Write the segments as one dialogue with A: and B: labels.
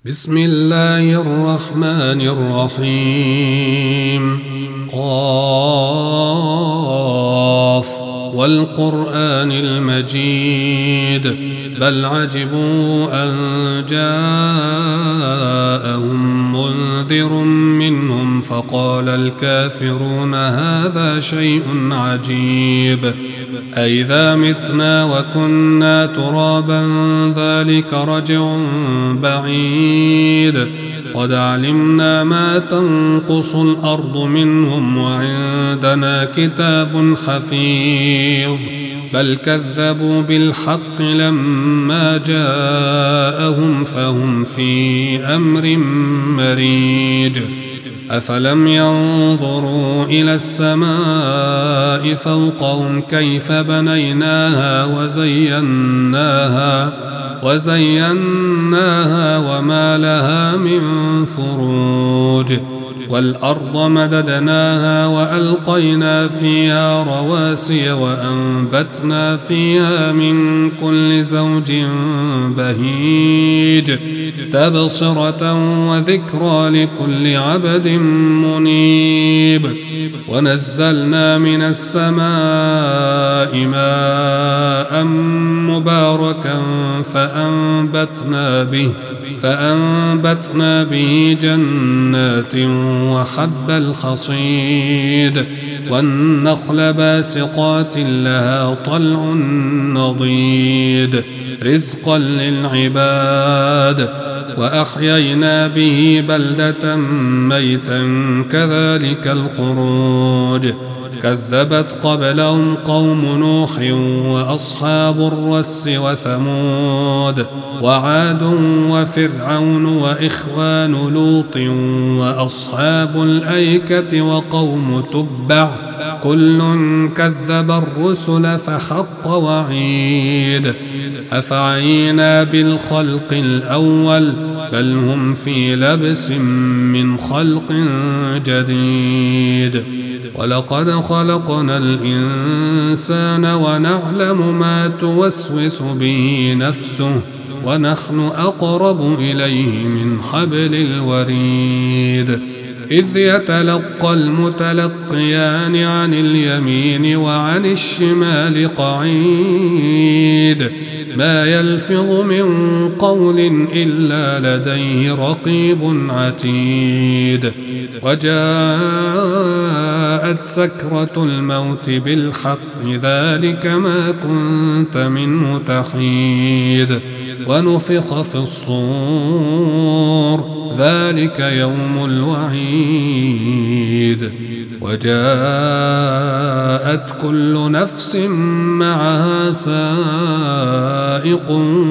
A: بسم الله الرحمن الرحيم. قاف والقرآن المجيد بل عجبوا أن جاءهم منذر منهم فقال الكافرون هذا شيء عجيب أئذا متنا وكنا ترابا ذلك رجع بعيد قد علمنا ما تنقص الأرض منهم وعندنا كتاب حفيظ بل كذبوا بالحق لما جاءهم فهم في أمر مريج أفلم ينظروا إلى السماء فوقهم كيف بنيناها وزيناها وما لها من فروج والأرض مددناها وألقينا فيها رواسي وأنبتنا فيها من كل زوج بهيج تبصرة وذكرى لكل عبد منيب ونزلنا من السماء ماء مباركا فأنبتنا به جنات وحب الحصيد والنخل باسقات لها طلع نضيد رزقا للعباد وأحيينا به بلدة ميتا كذلك الخروج كذبت قبلهم قوم نوح وأصحاب الرس وثمود وعاد وفرعون وإخوان لوط وأصحاب الأيكة وقوم تبع كل كذب الرسل فحق وعيد أفعينا بالخلق الأول بل هم في لبس من خلق جديد ولقد خلقنا الإنسان ونعلم ما توسوس به نفسه ونحن أقرب إليه من حبل الوريد إذ يتلقى المتلقيان عن اليمين وعن الشمال قعيد ما يلفظ من قول إلا لديه رقيب عتيد وجاءت سكرة الموت بالحق ذلك ما كنت منه تحيد ونفخ في الصور ذلك يوم الوعيد وجاءت كل نفس معها سائق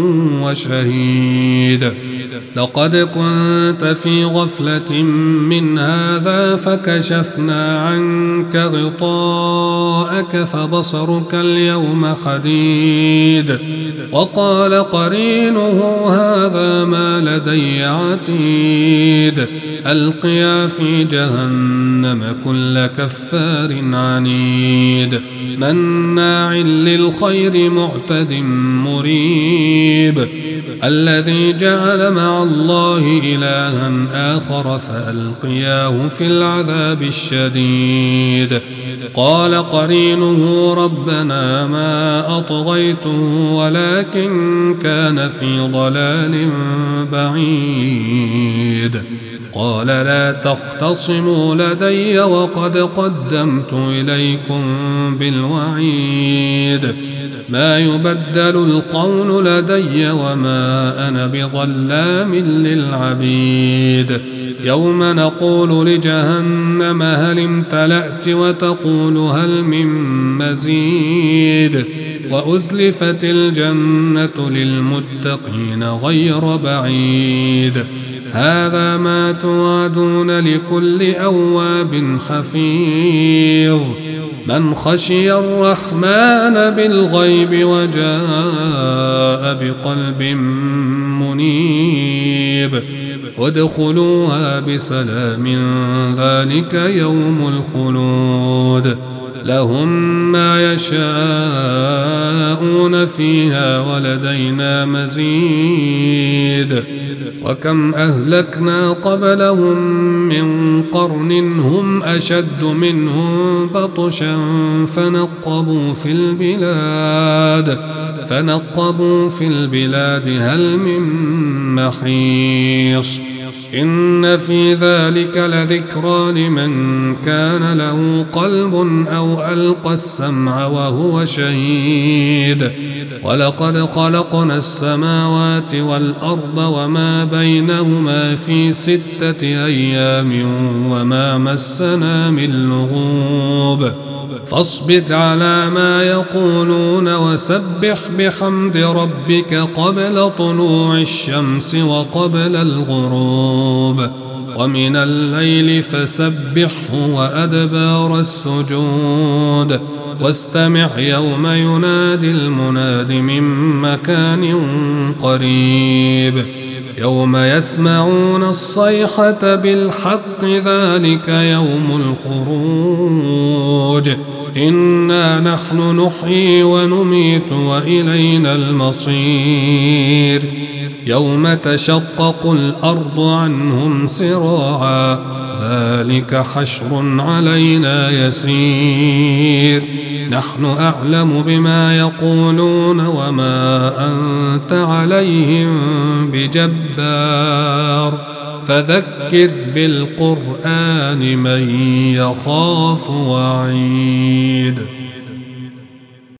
A: وشهيد لقد كنت في غفلة من هذا فكشفنا عنك غطاءك فبصرك اليوم حديد وقال قرينه هذا ما لدي عتيد ألقيا في جهنم كل كفار عنيد مناع للخير معتد مريب الذي جعل مع الله إلها آخر فألقياه في العذاب الشديد قال قرينه ربنا ما أطغيته ولكن كان في ضلال بعيد قال لا تختصموا لدي وقد قدمت إليكم بالوعيد ما يبدل القول لدي وما أنا بظلام للعبيد يوم نقول لجهنم هل امتلأت وتقول هل من مزيد وأزلفت الجنة للمتقين غير بعيد هذا ما توعدون لكل أواب حفيظ من خشي الرحمن بالغيب وجاء بقلب منيب ادخلوها بسلام ذلك يوم الخلود لهم ما يشاءون فيها ولدينا مزيد وكم أهلكنا قبلهم من قرن هم أشد منهم بطشا فنقبوا في البلاد هل من محيص إن في ذلك لذكرى لمن كان له قلب أو ألقى السمع وهو شهيد ولقد خلقنا السماوات والأرض وما بينهما في 6 أيام وما مسنا من لغوب فاصبر على ما يقولون وسبح بحمد ربك قبل طلوع الشمس وقبل الغروب ومن الليل فسبحه وأدبار السجود واستمع يوم ينادي المناد من مكان قريب يوم يسمعون الصيحة بالحق ذلك يوم الخروج إنا نحن نحيي ونميت وإلينا المصير يوم تشقق الأرض عنهم سراعا ذلك حشر علينا يسير نحن أعلم بما يقولون وما أنت عليهم بجبار فذكر بالقرآن من يخاف وعيد.